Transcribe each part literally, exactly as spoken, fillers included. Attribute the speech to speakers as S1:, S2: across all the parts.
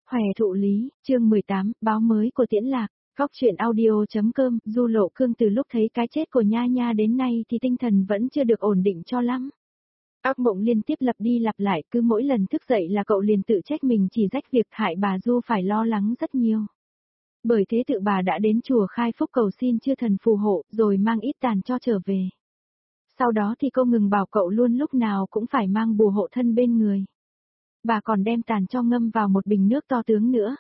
S1: Hòe thụ lý, chương mười tám, báo mới của Tiễn Lạc, góc truyện audio.com, Du Lộ Cương từ lúc thấy cái chết của Nha Nha đến nay thì tinh thần vẫn chưa được ổn định cho lắm. Ác mộng liên tiếp lặp đi lặp lại, cứ mỗi lần thức dậy là cậu liền tự trách mình chỉ rách việc hại bà Du phải lo lắng rất nhiều. Bởi thế tự bà đã đến chùa Khai Phúc cầu xin chư thần phù hộ, rồi mang ít tàn cho trở về. Sau đó thì cô ngừng bảo cậu luôn lúc nào cũng phải mang bùa hộ thân bên người. Bà còn đem tàn cho ngâm vào một bình nước to tướng nữa.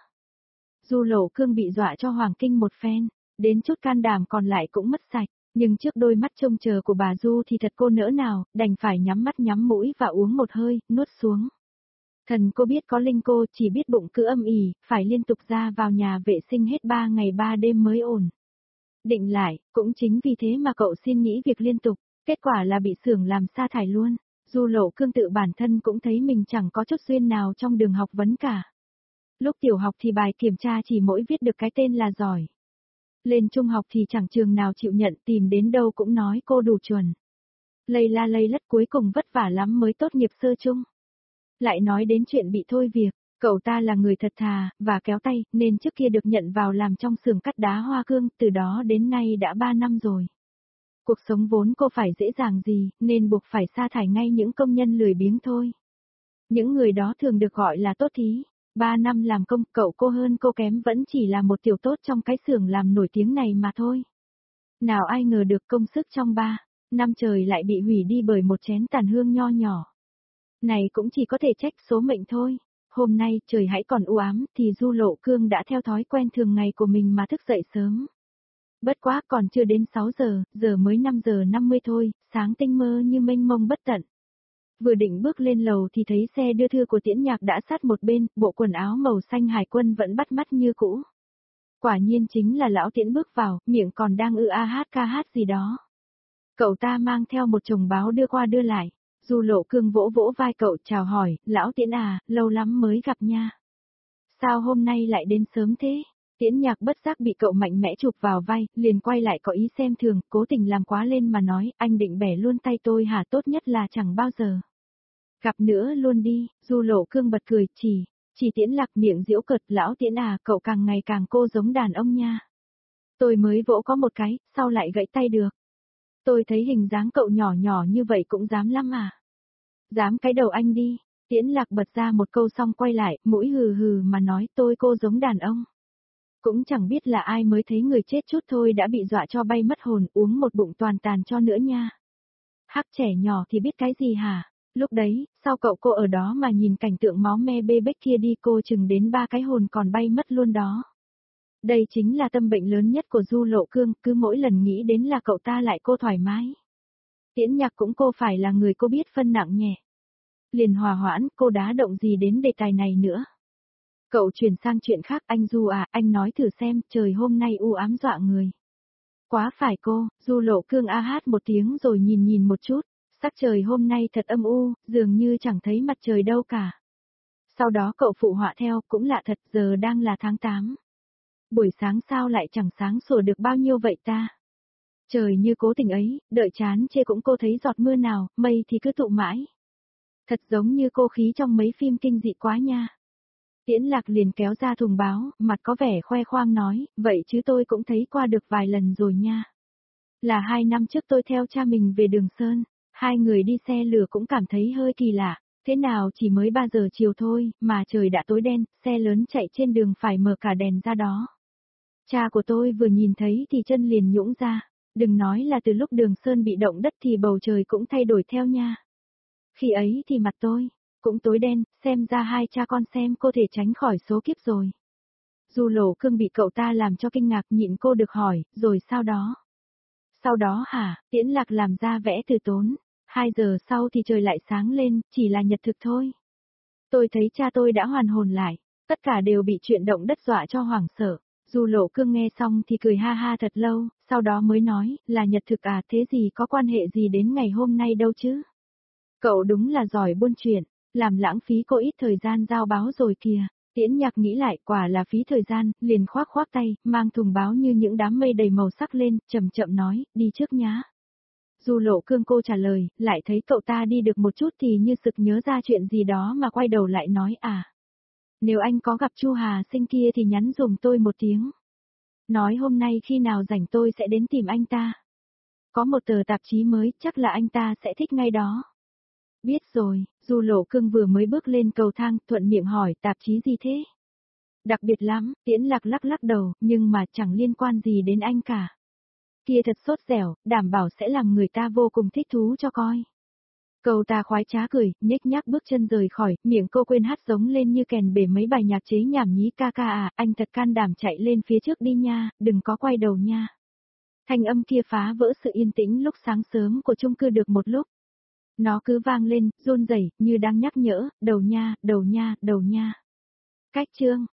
S1: Du Lộ Cương bị dọa cho hoàng kinh một phen, đến chút can đảm còn lại cũng mất sạch, nhưng trước đôi mắt trông chờ của bà Du thì thật cô nỡ nào, đành phải nhắm mắt nhắm mũi và uống một hơi, nuốt xuống. Thần cô biết có linh cô, chỉ biết bụng cứ âm ỉ, phải liên tục ra vào nhà vệ sinh hết ba ngày ba đêm mới ổn. Định lại, cũng chính vì thế mà cậu xin nghỉ việc liên tục, kết quả là bị xưởng làm sa thải luôn. Du Lộ Cương tự bản thân cũng thấy mình chẳng có chút duyên nào trong đường học vấn cả. Lúc tiểu học thì bài kiểm tra chỉ mỗi viết được cái tên là giỏi. Lên trung học thì chẳng trường nào chịu nhận, tìm đến đâu cũng nói cô đủ chuẩn. Lây la lây lất cuối cùng vất vả lắm mới tốt nghiệp sơ trung. Lại nói đến chuyện bị thôi việc, cậu ta là người thật thà, và kéo tay, nên trước kia được nhận vào làm trong xưởng cắt đá hoa cương, từ đó đến nay đã ba năm rồi. Cuộc sống vốn cô phải dễ dàng gì, nên buộc phải sa thải ngay những công nhân lười biếng thôi. Những người đó thường được gọi là tốt thí. Ba năm làm công, cậu cô hơn cô kém vẫn chỉ là một tiểu tốt trong cái xưởng làm nổi tiếng này mà thôi. Nào ai ngờ được công sức trong ba năm trời lại bị hủy đi bởi một chén tàn hương nho nhỏ. Này cũng chỉ có thể trách số mệnh thôi. Hôm nay trời hãy còn u ám thì Du Lộ Cương đã theo thói quen thường ngày của mình mà thức dậy sớm. Bất quá còn chưa đến sáu giờ, giờ mới năm giờ năm mươi thôi, sáng tinh mơ như mênh mông bất tận. Vừa định bước lên lầu thì thấy xe đưa thư của Tiễn Nhạc đã sát một bên, bộ quần áo màu xanh hải quân vẫn bắt mắt như cũ. Quả nhiên chính là lão Tiễn bước vào, miệng còn đang ư a hát ca hát gì đó. Cậu ta mang theo một chồng báo đưa qua đưa lại. Du Lộ Cương vỗ vỗ vai cậu chào hỏi, lão Tiễn à, lâu lắm mới gặp nha. Sao hôm nay lại đến sớm thế? Tiễn Nhạc bất giác bị cậu mạnh mẽ chụp vào vai, liền quay lại có ý xem thường, cố tình làm quá lên mà nói, anh định bẻ luôn tay tôi hả? Tốt nhất là chẳng bao giờ. Gặp nữa luôn đi. Du Lộ Cương bật cười, chỉ, chỉ Tiễn Lạc miệng giễu cợt, lão Tiễn à, cậu càng ngày càng cô giống đàn ông nha. Tôi mới vỗ có một cái, sao lại gãy tay được? Tôi thấy hình dáng cậu nhỏ nhỏ như vậy cũng dám lắm à? Dám cái đầu anh đi. Tiễn Lạc bật ra một câu xong quay lại, mũi hừ hừ mà nói tôi cô giống đàn ông. Cũng chẳng biết là ai mới thấy người chết chút thôi đã bị dọa cho bay mất hồn, uống một bụng toàn tàn cho nữa nha. Hắc trẻ nhỏ thì biết cái gì hả? Lúc đấy, sao cậu cô ở đó mà nhìn cảnh tượng máu me bê bết kia đi, cô chừng đến ba cái hồn còn bay mất luôn đó. Đây chính là tâm bệnh lớn nhất của Du Lộ Cương, cứ mỗi lần nghĩ đến là cậu ta lại cô thoải mái. Tiễn Nhạc cũng cô phải là người cô biết phân nặng nhẹ. Liền hòa hoãn, cô đá động gì đến đề tài này nữa. Cậu chuyển sang chuyện khác, anh Du à, anh nói thử xem, trời hôm nay u ám dọa người. Quá phải cô. Du Lộ Cương a hát một tiếng rồi nhìn nhìn một chút, sắc trời hôm nay thật âm u, dường như chẳng thấy mặt trời đâu cả. Sau đó cậu phụ họa theo, cũng lạ thật, giờ đang là tháng tám. Buổi sáng sao lại chẳng sáng sủa được bao nhiêu vậy ta? Trời như cố tình ấy, đợi chán chê cũng cô thấy giọt mưa nào, mây thì cứ tụ mãi. Thật giống như cô khí trong mấy phim kinh dị quá nha. Tiễn Lạc liền kéo ra thùng báo, mặt có vẻ khoe khoang nói, vậy chứ tôi cũng thấy qua được vài lần rồi nha. Là hai năm trước tôi theo cha mình về Đường Sơn, hai người đi xe lửa cũng cảm thấy hơi kỳ lạ, thế nào chỉ mới ba giờ chiều thôi, mà trời đã tối đen, xe lớn chạy trên đường phải mở cả đèn ra đó. Cha của tôi vừa nhìn thấy thì chân liền nhũn ra, đừng nói là từ lúc Đường Sơn bị động đất thì bầu trời cũng thay đổi theo nha. Khi ấy thì mặt tôi cũng tối đen, xem ra hai cha con xem cô thể tránh khỏi số kiếp rồi. Du Lộ Cương bị cậu ta làm cho kinh ngạc, nhịn cô được hỏi, rồi sau đó? Sau đó hả? Tiễn Lạc làm ra vẻ từ tốn. Hai giờ sau thì trời lại sáng lên, chỉ là nhật thực thôi. Tôi thấy cha tôi đã hoàn hồn lại, tất cả đều bị chuyện động đất dọa cho hoảng sợ. Du Lộ Cương nghe xong thì cười ha ha thật lâu, sau đó mới nói, là nhật thực à, thế gì có quan hệ gì đến ngày hôm nay đâu chứ? Cậu đúng là giỏi buôn chuyện, làm lãng phí cô ít thời gian giao báo rồi kìa. Tiễn Nhạc nghĩ lại, quả là phí thời gian, liền khoác khoác tay, mang thùng báo như những đám mây đầy màu sắc lên, chậm chậm nói, đi trước nhá. Du Lộ Cương cô trả lời, lại thấy cậu ta đi được một chút thì như sực nhớ ra chuyện gì đó mà quay đầu lại nói à. Nếu anh có gặp Chu Hà Sinh kia thì nhắn dùm tôi một tiếng. Nói hôm nay khi nào rảnh tôi sẽ đến tìm anh ta. Có một tờ tạp chí mới, chắc là anh ta sẽ thích ngay đó. Biết rồi, Du Lộ Cương vừa mới bước lên cầu thang, thuận miệng hỏi tạp chí gì thế? Đặc biệt lắm, Tiễn Lạc lắc lắc đầu, nhưng mà chẳng liên quan gì đến anh cả. Kia thật sốt dẻo, đảm bảo sẽ làm người ta vô cùng thích thú cho coi. Cậu ta khoái trá cười, nhếch nhác bước chân rời khỏi, miệng cô quên hát giống lên như kèn bể mấy bài nhạc chế nhảm nhí ca ca à, anh thật can đảm chạy lên phía trước đi nha, đừng có quay đầu nha. Thanh âm kia phá vỡ sự yên tĩnh lúc sáng sớm của chung cư được một lúc. Nó cứ vang lên, run rẩy, như đang nhắc nhở, đầu nha, đầu nha, đầu nha. Cách chương